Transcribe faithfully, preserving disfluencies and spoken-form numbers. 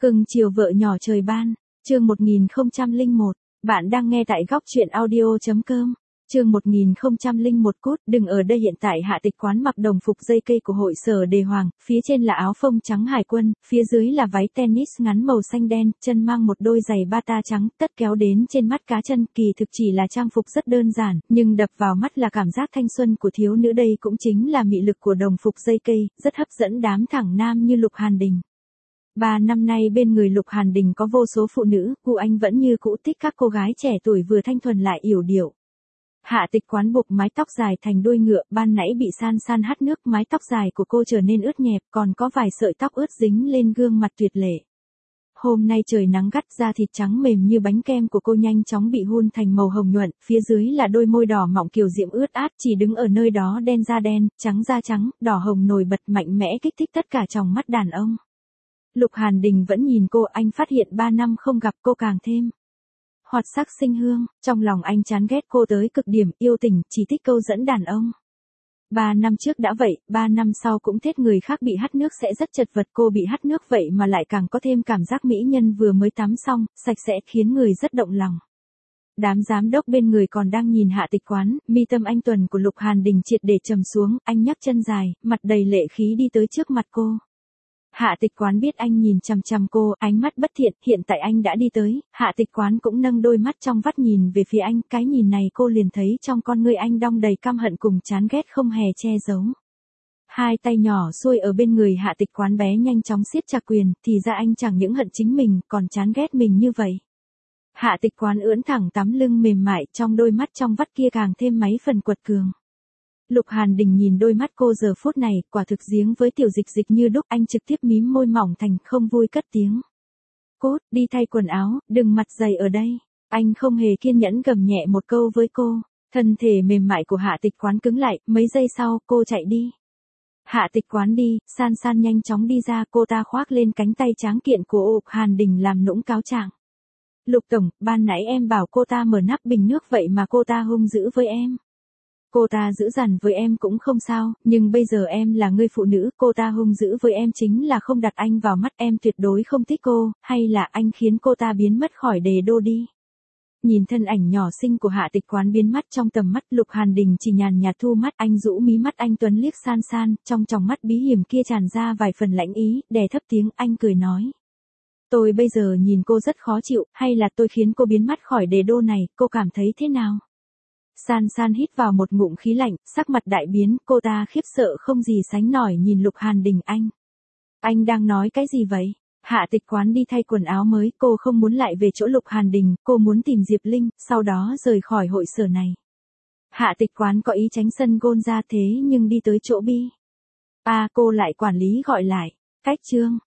Cưng chiều vợ nhỏ trời ban, chương một nghìn không trăm lẻ một, bạn đang nghe tại góc truyện audio chấm com. Chương một nghìn không trăm lẻ một cốt, đừng ở đây. Hiện tại Hạ Tịch Quán mặc đồng phục dây cây của hội sở đề hoàng, phía trên là áo phông trắng hải quân, phía dưới là váy tennis ngắn màu xanh đen, chân mang một đôi giày bata trắng, tất kéo đến trên mắt cá chân, kỳ thực chỉ là trang phục rất đơn giản, nhưng đập vào mắt là cảm giác thanh xuân của thiếu nữ, đây cũng chính là mị lực của đồng phục dây cây, rất hấp dẫn đám thẳng nam như Lục Hàn Đình. Ba năm nay bên người Lục Hàn Đình có vô số phụ nữ, cụ anh vẫn như cũ thích các cô gái trẻ tuổi vừa thanh thuần lại yểu điệu. Hạ Tịch Quán buộc mái tóc dài thành đuôi ngựa, ban nãy bị San San hắt nước, mái tóc dài của cô trở nên ướt nhẹp, còn có vài sợi tóc ướt dính lên gương mặt tuyệt lệ. Hôm nay trời nắng gắt, da thịt trắng mềm như bánh kem của cô nhanh chóng bị hun thành màu hồng nhuận, phía dưới là đôi môi đỏ mọng kiều diễm ướt át, chỉ đứng ở nơi đó đen da đen, trắng da trắng, đỏ hồng nổi bật mạnh mẽ kích thích tất cả tròng mắt đàn ông. Lục Hàn Đình vẫn nhìn cô, anh phát hiện ba năm không gặp cô càng thêm hoạt sắc sinh hương, trong lòng anh chán ghét cô tới cực điểm, yêu tình, chỉ thích câu dẫn đàn ông. Ba năm trước đã vậy, ba năm sau cũng thích, người khác bị hắt nước sẽ rất chật vật, cô bị hắt nước vậy mà lại càng có thêm cảm giác mỹ nhân vừa mới tắm xong, sạch sẽ, khiến người rất động lòng. Đám giám đốc bên người còn đang nhìn Hạ Tịch Quán, mi tâm anh tuần của Lục Hàn Đình triệt để trầm xuống, anh nhấc chân dài, mặt đầy lệ khí đi tới trước mặt cô. Hạ Tịch Quán biết anh nhìn chằm chằm cô, ánh mắt bất thiện, hiện tại anh đã đi tới, Hạ Tịch Quán cũng nâng đôi mắt trong vắt nhìn về phía anh, cái nhìn này cô liền thấy trong con ngươi anh đong đầy căm hận cùng chán ghét không hề che giấu. Hai tay nhỏ xuôi ở bên người Hạ Tịch Quán bé nhanh chóng siết chặt quyền, thì ra anh chẳng những hận chính mình, còn chán ghét mình như vậy. Hạ Tịch Quán ưỡn thẳng tắm lưng mềm mại, trong đôi mắt trong vắt kia càng thêm mấy phần quật cường. Lục Hàn Đình nhìn đôi mắt cô giờ phút này, quả thực giếng với tiểu dịch dịch như đúc, anh trực tiếp mím môi mỏng thành không vui cất tiếng. Cốt, đi thay quần áo, đừng mặt dày ở đây. Anh không hề kiên nhẫn gầm nhẹ một câu với cô, thân thể mềm mại của Hạ Tịch Quán cứng lại, mấy giây sau, cô chạy đi. Hạ Tịch Quán đi, San San nhanh chóng đi ra, cô ta khoác lên cánh tay tráng kiện của Lục Hàn Đình làm nũng cáo trạng. Lục Tổng, ban nãy em bảo cô ta mở nắp bình nước vậy mà cô ta hung dữ với em. Cô ta dữ dằn với em cũng không sao, nhưng bây giờ em là người phụ nữ, cô ta hung dữ với em chính là không đặt anh vào mắt, em tuyệt đối không thích cô, hay là anh khiến cô ta biến mất khỏi đề đô đi. Nhìn thân ảnh nhỏ xinh của Hạ Tịch Quán biến mất trong tầm mắt, Lục Hàn Đình chỉ nhàn nhạt thu mắt, anh rũ mí mắt, anh tuấn liếc San San, trong tròng mắt bí hiểm kia tràn ra vài phần lãnh ý, đè thấp tiếng, anh cười nói. Tôi bây giờ nhìn cô rất khó chịu, hay là tôi khiến cô biến mất khỏi đề đô này, cô cảm thấy thế nào? San San hít vào một ngụm khí lạnh, sắc mặt đại biến, cô ta khiếp sợ không gì sánh nổi nhìn Lục Hàn Đình. Anh, anh đang nói cái gì vậy? Hạ Tịch Quán đi thay quần áo mới, cô không muốn lại về chỗ Lục Hàn Đình, cô muốn tìm Diệp Linh, sau đó rời khỏi hội sở này. Hạ Tịch Quán có ý tránh sân gôn ra thế nhưng đi tới chỗ Bi. À, cô lại quản lý gọi lại, cách chương.